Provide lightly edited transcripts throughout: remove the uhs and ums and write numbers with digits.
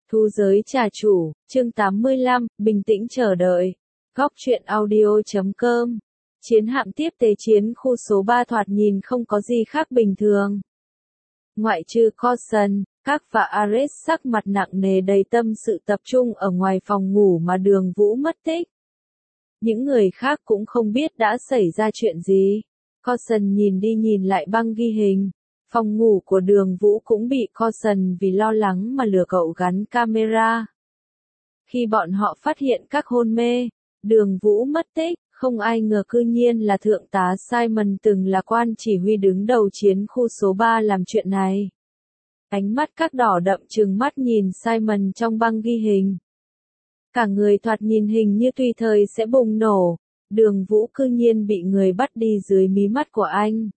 Thu giới trà chủ, chương 85, bình tĩnh chờ đợi. Góc truyện audio.com. Chiến hạm tiếp tế chiến khu số 3 thoạt nhìn không có gì khác bình thường. Ngoại trừ Coulson, Các và Ares sắc mặt nặng nề đầy tâm sự tập trung ở ngoài phòng ngủ mà Đường Vũ mất tích. Những người khác cũng không biết đã xảy ra chuyện gì. Coulson nhìn đi nhìn lại băng ghi hình. Phòng ngủ của Đường Vũ cũng bị Coulson vì lo lắng mà lừa cậu gắn camera. Khi bọn họ phát hiện các hôn mê, Đường Vũ mất tích, không ai ngờ cư nhiên là Thượng tá Simon từng là quan chỉ huy đứng đầu chiến khu số 3 làm chuyện này. Ánh mắt các đỏ đậm trừng mắt nhìn Simon trong băng ghi hình. Cả người thoạt nhìn hình như tùy thời sẽ bùng nổ, Đường Vũ cư nhiên bị người bắt đi dưới mí mắt của anh.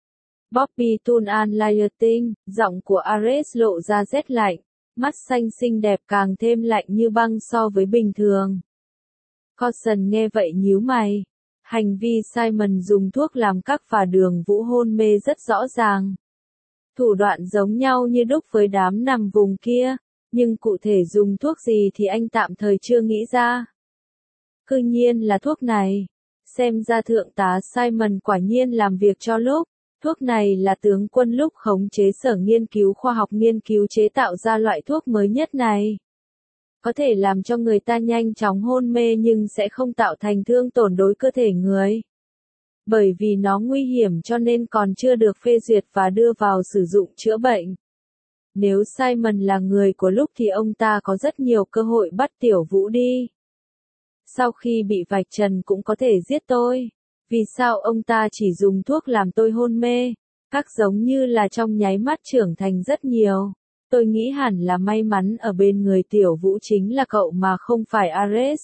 Bobby Toon An Lighting, giọng của Ares lộ ra rét lạnh, mắt xanh xinh đẹp càng thêm lạnh như băng so với bình thường. Coulson nghe vậy nhíu mày. Hành vi Simon dùng thuốc làm các và Đường Vũ hôn mê rất rõ ràng. Thủ đoạn giống nhau như đúc với đám nằm vùng kia, nhưng cụ thể dùng thuốc gì thì anh tạm thời chưa nghĩ ra. Cư nhiên là thuốc này. Xem ra Thượng tá Simon quả nhiên làm việc cho lúc. Thuốc này là tướng quân lúc khống chế sở nghiên cứu khoa học nghiên cứu chế tạo ra loại thuốc mới nhất này. Có thể làm cho người ta nhanh chóng hôn mê nhưng sẽ không tạo thành thương tổn đối cơ thể người. Bởi vì nó nguy hiểm cho nên còn chưa được phê duyệt và đưa vào sử dụng chữa bệnh. Nếu Simon là người của lúc thì ông ta có rất nhiều cơ hội bắt Tiểu Vũ đi. Sau khi bị vạch trần cũng có thể giết tôi. Vì sao ông ta chỉ dùng thuốc làm tôi hôn mê? Các giống như là trong nháy mắt trưởng thành rất nhiều. Tôi nghĩ hẳn là may mắn ở bên người Tiểu Vũ chính là cậu mà không phải Ares.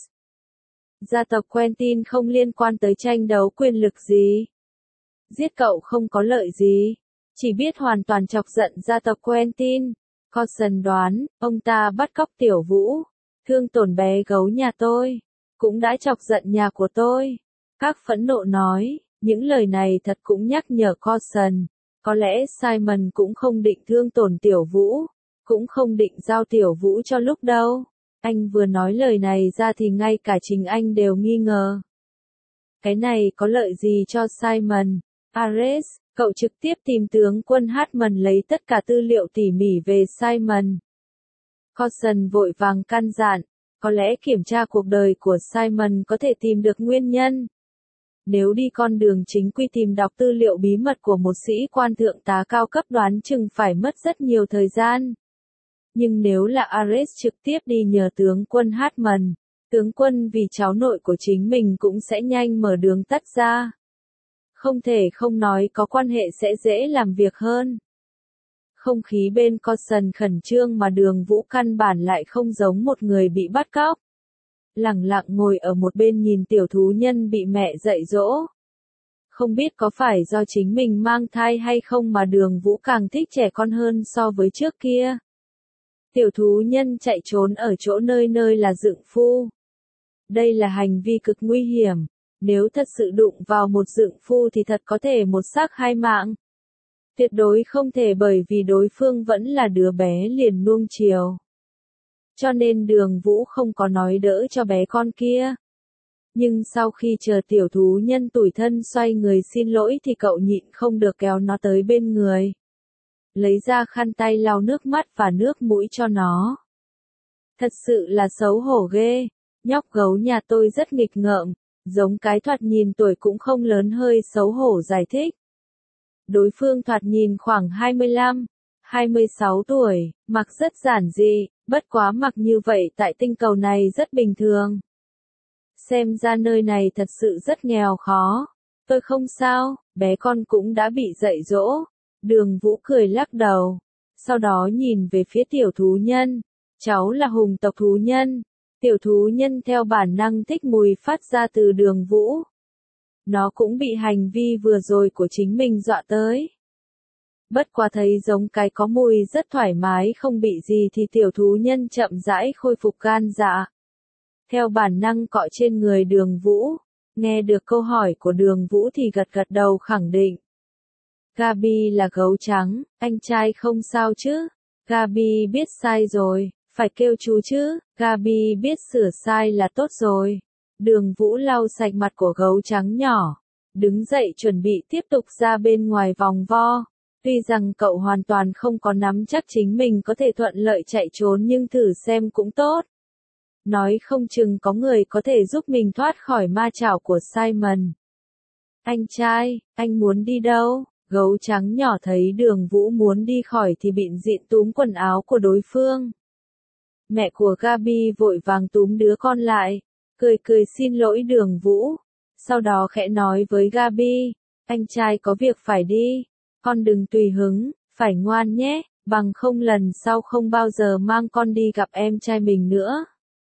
Gia tộc Quentin không liên quan tới tranh đấu quyền lực gì. Giết cậu không có lợi gì. Chỉ biết hoàn toàn chọc giận gia tộc Quentin. Coulson đoán, ông ta bắt cóc Tiểu Vũ. Thương tổn bé gấu nhà tôi. Cũng đã chọc giận nhà của tôi. Các phẫn nộ nói, những lời này thật cũng nhắc nhở Coulson. Có lẽ Simon cũng không định thương tổn Tiểu Vũ. Cũng không định giao Tiểu Vũ cho lúc đâu. Anh vừa nói lời này ra thì ngay cả chính anh đều nghi ngờ. Cái này có lợi gì cho Simon? Ares, cậu trực tiếp tìm tướng quân Hartman lấy tất cả tư liệu tỉ mỉ về Simon. Coulson vội vàng căn dặn, có lẽ kiểm tra cuộc đời của Simon có thể tìm được nguyên nhân. Nếu đi con đường chính quy tìm đọc tư liệu bí mật của một sĩ quan thượng tá cao cấp đoán chừng phải mất rất nhiều thời gian. Nhưng nếu là Ares trực tiếp đi nhờ tướng quân Hartman, tướng quân vì cháu nội của chính mình cũng sẽ nhanh mở đường tắt ra. Không thể không nói có quan hệ sẽ dễ làm việc hơn. Không khí bên Coulson khẩn trương mà Đường Vũ căn bản lại không giống một người bị bắt cóc. Lẳng lặng ngồi ở một bên nhìn tiểu thú nhân bị mẹ dạy dỗ. Không biết có phải do chính mình mang thai hay không mà Đường Vũ càng thích trẻ con hơn so với trước kia. Tiểu thú nhân chạy trốn ở chỗ nơi nơi là dượng phu. Đây là hành vi cực nguy hiểm. Nếu thật sự đụng vào một dượng phu thì thật có thể một xác hai mạng. Tuyệt đối không thể bởi vì đối phương vẫn là đứa bé liền nuông chiều. Cho nên Đường Vũ không có nói đỡ cho bé con kia. Nhưng sau khi chờ tiểu thú nhân tủi thân xoay người xin lỗi thì cậu nhịn không được kéo nó tới bên người. Lấy ra khăn tay lau nước mắt và nước mũi cho nó. Thật sự là xấu hổ ghê, nhóc gấu nhà tôi rất nghịch ngợm, giống cái thoạt nhìn tuổi cũng không lớn hơi xấu hổ giải thích. Đối phương thoạt nhìn khoảng 25, 26 tuổi, mặc rất giản dị, bất quá mặc như vậy tại tinh cầu này rất bình thường. Xem ra nơi này thật sự rất nghèo khó. Tôi không sao, bé con cũng đã bị dạy dỗ. Đường Vũ cười lắc đầu. Sau đó nhìn về phía tiểu thú nhân. Cháu là hùng tộc thú nhân. Tiểu thú nhân theo bản năng thích mùi phát ra từ Đường Vũ. Nó cũng bị hành vi vừa rồi của chính mình dọa tới. Bất quá thấy giống cái có mùi rất thoải mái không bị gì thì tiểu thú nhân chậm rãi khôi phục gan dạ. Theo bản năng cọ trên người Đường Vũ. Nghe được câu hỏi của Đường Vũ thì gật gật đầu khẳng định. Gabi là gấu trắng, anh trai không sao chứ? Gabi biết sai rồi, Phải kêu chú chứ, Gabi biết sửa sai là tốt rồi. Đường Vũ lau sạch mặt của gấu trắng nhỏ, đứng dậy chuẩn bị tiếp tục ra bên ngoài vòng vo. Tuy rằng cậu hoàn toàn không có nắm chắc chính mình có thể thuận lợi chạy trốn nhưng thử xem cũng tốt. Nói không chừng có người có thể giúp mình thoát khỏi ma chảo của Simon. Anh trai, anh muốn đi đâu? Gấu trắng nhỏ thấy Đường Vũ muốn đi khỏi thì bịn dịn túm quần áo của đối phương. Mẹ của Gabi vội vàng túm đứa con lại, cười cười xin lỗi Đường Vũ. Sau đó khẽ nói với Gabi, anh trai có việc phải đi, con đừng tùy hứng, phải ngoan nhé, bằng không lần sau không bao giờ mang con đi gặp em trai mình nữa.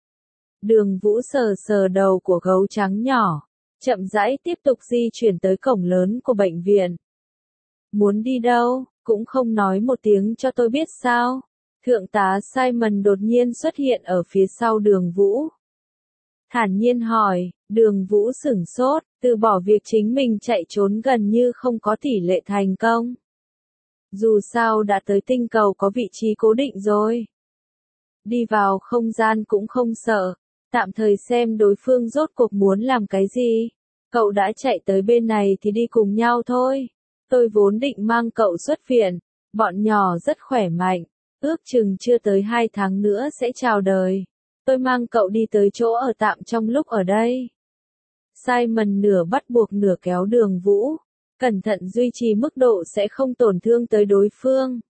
Đường Vũ sờ sờ đầu của gấu trắng nhỏ, chậm rãi tiếp tục di chuyển tới cổng lớn của bệnh viện. Muốn đi đâu, cũng không nói một tiếng cho tôi biết sao? Thượng tá Simon đột nhiên xuất hiện ở phía sau Đường Vũ. Thản nhiên hỏi, Đường Vũ sửng sốt, từ bỏ việc chính mình chạy trốn gần như không có tỷ lệ thành công. Dù sao đã tới tinh cầu có vị trí cố định rồi. Đi vào không gian cũng không sợ, tạm thời xem đối phương rốt cuộc muốn làm cái gì. Cậu đã chạy tới bên này thì đi cùng nhau thôi. Tôi vốn định mang cậu xuất viện, bọn nhỏ rất khỏe mạnh, ước chừng chưa tới 2 tháng nữa sẽ chào đời. Tôi mang cậu đi tới chỗ ở tạm trong lúc ở đây. Simon nửa bắt buộc nửa kéo Đường Vũ, cẩn thận duy trì mức độ sẽ không tổn thương tới đối phương.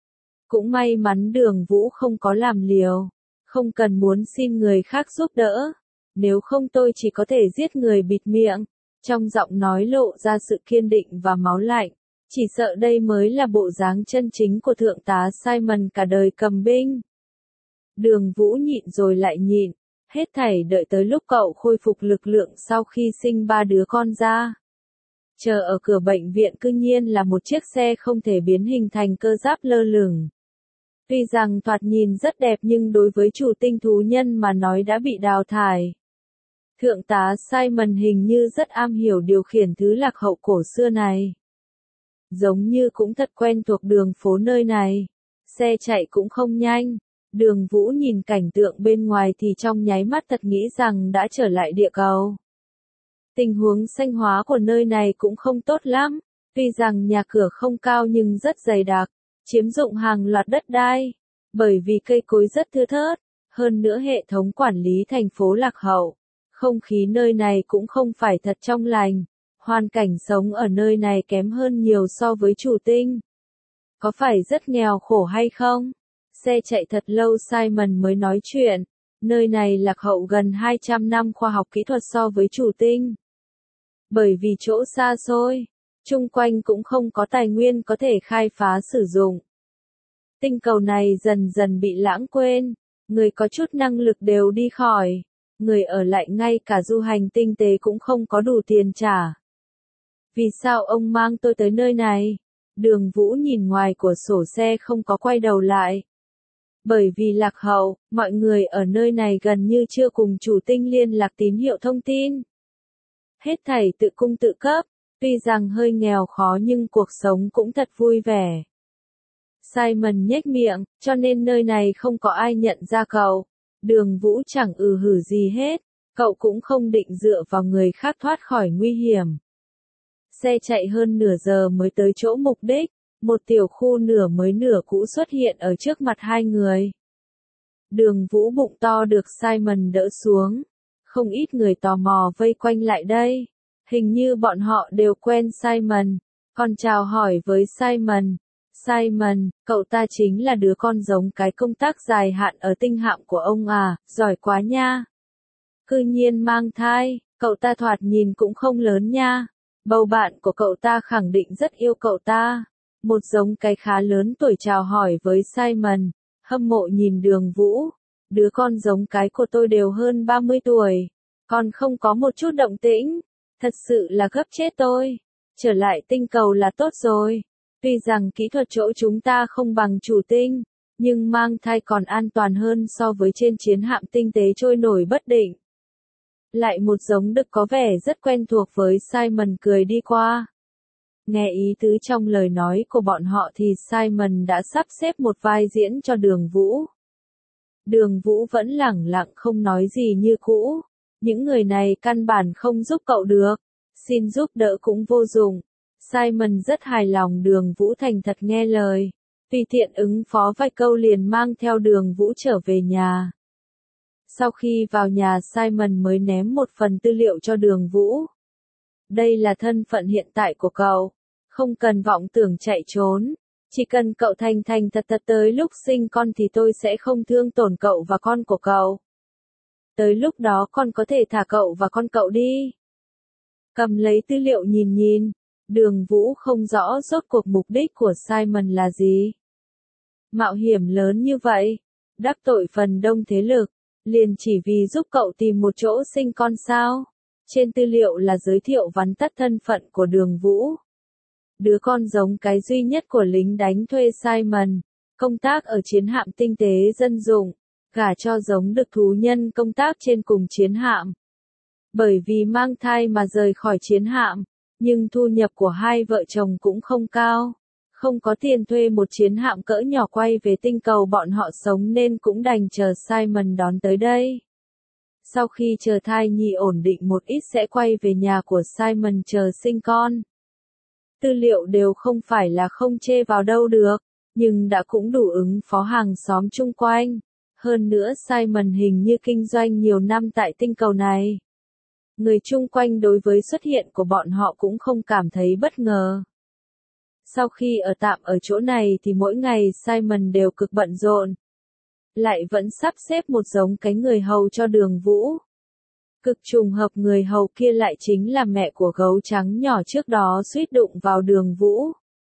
Cũng may mắn Đường Vũ không có làm liều, không cần muốn xin người khác giúp đỡ, nếu không tôi chỉ có thể giết người bịt miệng. Trong giọng nói lộ ra sự kiên định và máu lạnh, chỉ sợ đây mới là bộ dáng chân chính của thượng tá Simon cả đời cầm binh. Đường Vũ nhịn rồi lại nhịn, hết thảy đợi tới lúc cậu khôi phục lực lượng sau khi sinh 3 đứa con ra. Chờ ở cửa bệnh viện cư nhiên là một chiếc xe không thể biến hình thành cơ giáp lơ lửng. Tuy rằng thoạt nhìn rất đẹp nhưng đối với chủ tinh thú nhân mà nói đã bị đào thải. Thượng tá Simon hình như rất am hiểu điều khiển thứ lạc hậu cổ xưa này. Giống như cũng thật quen thuộc đường phố nơi này. Xe chạy cũng không nhanh. Đường Vũ nhìn cảnh tượng bên ngoài thì trong nháy mắt thật nghĩ rằng đã trở lại địa cầu. Tình huống xanh hóa của nơi này cũng không tốt lắm. Tuy rằng nhà cửa không cao nhưng rất dày đặc, chiếm dụng hàng loạt đất đai. Bởi vì cây cối rất thưa thớt, hơn nữa hệ thống quản lý thành phố lạc hậu. Không khí nơi này cũng không phải thật trong lành, hoàn cảnh sống ở nơi này kém hơn nhiều so với chủ tinh. Có phải rất nghèo khổ hay không? Xe chạy thật lâu Simon mới nói chuyện, nơi này lạc hậu gần 200 năm khoa học kỹ thuật so với chủ tinh. Bởi vì chỗ xa xôi, chung quanh cũng không có tài nguyên có thể khai phá sử dụng. Tinh cầu này dần dần bị lãng quên, người có chút năng lực đều đi khỏi. Người ở lại ngay cả du hành tinh tế cũng không có đủ tiền trả. Vì sao ông mang tôi tới nơi này? Đường Vũ nhìn ngoài của sổ xe không có quay đầu lại. Bởi vì lạc hậu, mọi người ở nơi này gần như chưa cùng chủ tinh liên lạc tín hiệu thông tin. Hết thảy tự cung tự cấp, tuy rằng hơi nghèo khó nhưng cuộc sống cũng thật vui vẻ. Simon nhếch miệng, cho nên nơi này không có ai nhận ra cậu. Đường Vũ chẳng hử gì hết, cậu cũng không định dựa vào người khác thoát khỏi nguy hiểm. Xe chạy hơn nửa giờ mới tới chỗ mục đích, một tiểu khu nửa mới nửa cũ xuất hiện ở trước mặt hai người. Đường Vũ bụng to được Simon đỡ xuống, không ít người tò mò vây quanh lại đây, hình như bọn họ đều quen Simon, còn chào hỏi với Simon. Simon, cậu ta chính là đứa con giống cái công tác dài hạn ở tinh hạm của ông à, giỏi quá nha. Cư nhiên mang thai, cậu ta thoạt nhìn cũng không lớn nha. Bầu bạn của cậu ta khẳng định rất yêu cậu ta. Một giống cái khá lớn tuổi chào hỏi với Simon, hâm mộ nhìn Đường Vũ. Đứa con giống cái của tôi đều hơn 30 tuổi, còn không có một chút động tĩnh. Thật sự là gấp chết tôi. Trở lại tinh cầu là tốt rồi. Tuy rằng kỹ thuật chỗ chúng ta không bằng chủ tinh, nhưng mang thai còn an toàn hơn so với trên chiến hạm tinh tế trôi nổi bất định. Lại một giống đực có vẻ rất quen thuộc với Simon cười đi qua. Nghe ý tứ trong lời nói của bọn họ thì Simon đã sắp xếp một vai diễn cho Đường Vũ. Đường Vũ vẫn lẳng lặng không nói gì như cũ. Những người này căn bản không giúp cậu được. Xin giúp đỡ cũng vô dụng. Simon rất hài lòng Đường Vũ thành thật nghe lời. Tùy tiện ứng phó vài câu liền mang theo Đường Vũ trở về nhà. Sau khi vào nhà Simon mới ném một phần tư liệu cho Đường Vũ. Đây là thân phận hiện tại của cậu. Không cần vọng tưởng chạy trốn. Chỉ cần cậu thành thành thật thật tới lúc sinh con thì tôi sẽ không thương tổn cậu và con của cậu. Tới lúc đó con có thể thả cậu và con cậu đi. Cầm lấy tư liệu nhìn nhìn. Đường Vũ không rõ rốt cuộc mục đích của Simon là gì. Mạo hiểm lớn như vậy. Đắc tội phần đông thế lực. Liền chỉ vì giúp cậu tìm một chỗ sinh con sao. Trên tư liệu là giới thiệu vắn tắt thân phận của Đường Vũ. Đứa con giống cái duy nhất của lính đánh thuê Simon, công tác ở chiến hạm tinh tế dân dụng, gả cho giống được thú nhân công tác trên cùng chiến hạm. Bởi vì mang thai mà rời khỏi chiến hạm, nhưng thu nhập của hai vợ chồng cũng không cao, không có tiền thuê một chiến hạm cỡ nhỏ quay về tinh cầu bọn họ sống nên cũng đành chờ Simon đón tới đây. Sau khi chờ thai nhi ổn định một ít sẽ quay về nhà của Simon chờ sinh con. Tư liệu đều không phải là không chê vào đâu được, nhưng đã cũng đủ ứng phó hàng xóm chung quanh. Hơn nữa Simon hình như kinh doanh nhiều năm tại tinh cầu này. Người chung quanh đối với xuất hiện của bọn họ cũng không cảm thấy bất ngờ. Sau khi ở tạm ở chỗ này thì mỗi ngày Simon đều cực bận rộn. Lại vẫn sắp xếp một giống cái người hầu cho Đường Vũ. Cực trùng hợp người hầu kia lại chính là mẹ của gấu trắng nhỏ trước đó suýt đụng vào Đường Vũ.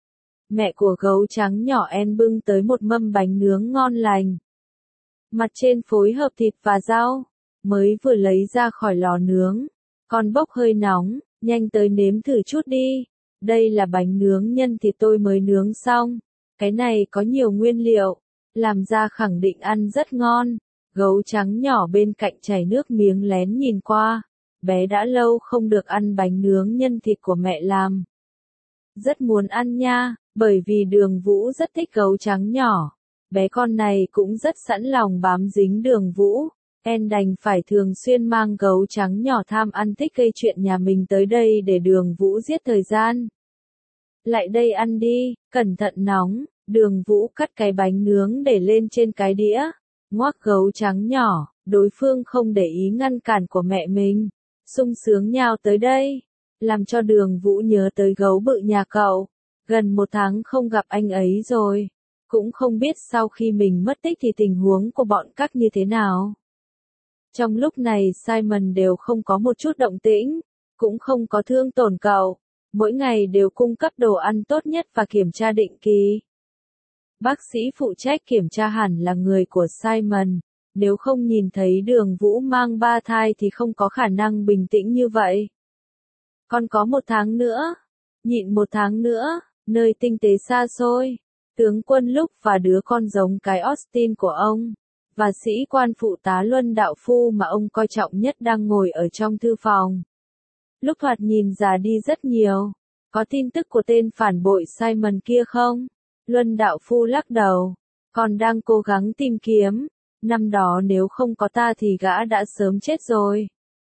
Mẹ của gấu trắng nhỏ bưng tới một mâm bánh nướng ngon lành. Mặt trên phối hợp thịt và rau, mới vừa lấy ra khỏi lò nướng. Còn bốc hơi nóng, nhanh tới nếm thử chút đi. Đây là bánh nướng nhân thịt tôi mới nướng xong. Cái này có nhiều nguyên liệu, làm ra khẳng định ăn rất ngon. Gấu trắng nhỏ bên cạnh chảy nước miếng lén nhìn qua. Bé đã lâu không được ăn bánh nướng nhân thịt của mẹ làm. Rất muốn ăn nha, bởi vì Đường Vũ rất thích gấu trắng nhỏ. Bé con này cũng rất sẵn lòng bám dính Đường Vũ. Đành phải thường xuyên mang gấu trắng nhỏ tham ăn thích gây chuyện nhà mình tới đây để Đường Vũ giết thời gian. Lại đây ăn đi, cẩn thận nóng. Đường Vũ cắt cái bánh nướng để lên trên cái đĩa. Ngoác gấu trắng nhỏ, đối phương không để ý ngăn cản của mẹ mình. Sung sướng nhào tới đây. Làm cho Đường Vũ nhớ tới gấu bự nhà cậu. Gần 1 tháng không gặp anh ấy rồi. Cũng không biết sau khi mình mất tích thì tình huống của bọn các như thế nào. Trong lúc này Simon đều không có một chút động tĩnh. Cũng không có thương tổn cậu. Mỗi ngày đều cung cấp đồ ăn tốt nhất và kiểm tra định kỳ. Bác sĩ phụ trách kiểm tra hẳn là người của Simon. Nếu không nhìn thấy Đường Vũ mang 3 thai thì không có khả năng bình tĩnh như vậy. Còn có 1 tháng nữa. Nhịn 1 tháng nữa. Nơi tinh tế xa xôi. Tướng quân Lúc và đứa con giống cái Austin của ông. Và sĩ quan phụ tá Luân đạo phu mà ông coi trọng nhất đang ngồi ở trong thư phòng. Lúc thoạt nhìn già đi rất nhiều. Có tin tức của tên phản bội Simon kia không? Luân đạo phu lắc đầu. Còn đang cố gắng tìm kiếm. Năm đó nếu không có ta thì gã đã sớm chết rồi.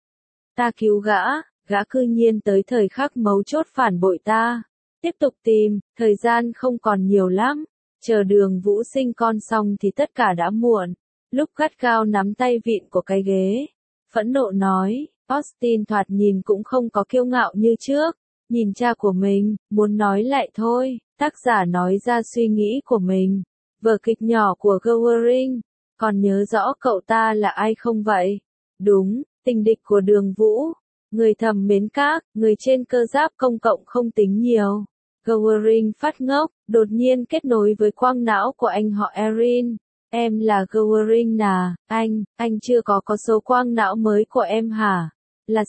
Ta cứu gã cư nhiên tới thời khắc mấu chốt phản bội ta. Tiếp tục tìm, thời gian không còn nhiều lắm. Chờ Đường Vũ sinh con xong thì tất cả đã muộn. Lúc gắt gao nắm tay vịn của cái ghế. Phẫn nộ nói, Austin thoạt nhìn cũng không có kiêu ngạo như trước. Nhìn cha của mình, muốn nói lại thôi. Tác giả nói ra suy nghĩ của mình. Vở kịch nhỏ của Gawain. Còn nhớ rõ cậu ta là ai không vậy? Đúng, tình địch của Đường Vũ. Người thầm mến các, người trên cơ giáp công cộng không tính nhiều. Gawain phát ngốc, đột nhiên kết nối với quang não của anh họ Erin. Em là Gawain à, anh chưa có số quang não mới của em hả? Là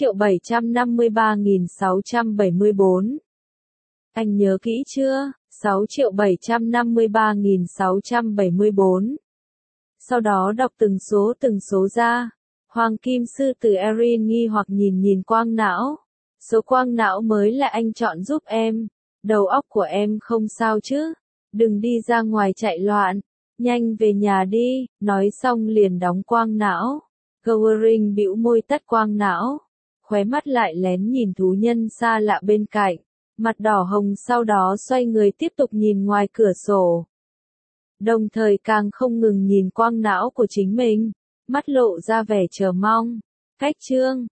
6.753.674. Anh nhớ kỹ chưa? 6.753.674. Sau đó đọc từng số ra. Hoàng Kim Sư Tử Erin nghi hoặc nhìn quang não. Số quang não mới là anh chọn giúp em. Đầu óc của em không sao chứ? Đừng đi ra ngoài chạy loạn. Nhanh về nhà đi, nói xong liền đóng quang não. Goering bĩu môi tắt quang não, khóe mắt lại lén nhìn thú nhân xa lạ bên cạnh, mặt đỏ hồng sau đó xoay người tiếp tục nhìn ngoài cửa sổ. Đồng thời càng không ngừng nhìn quang não của chính mình, mắt lộ ra vẻ chờ mong. Cách chương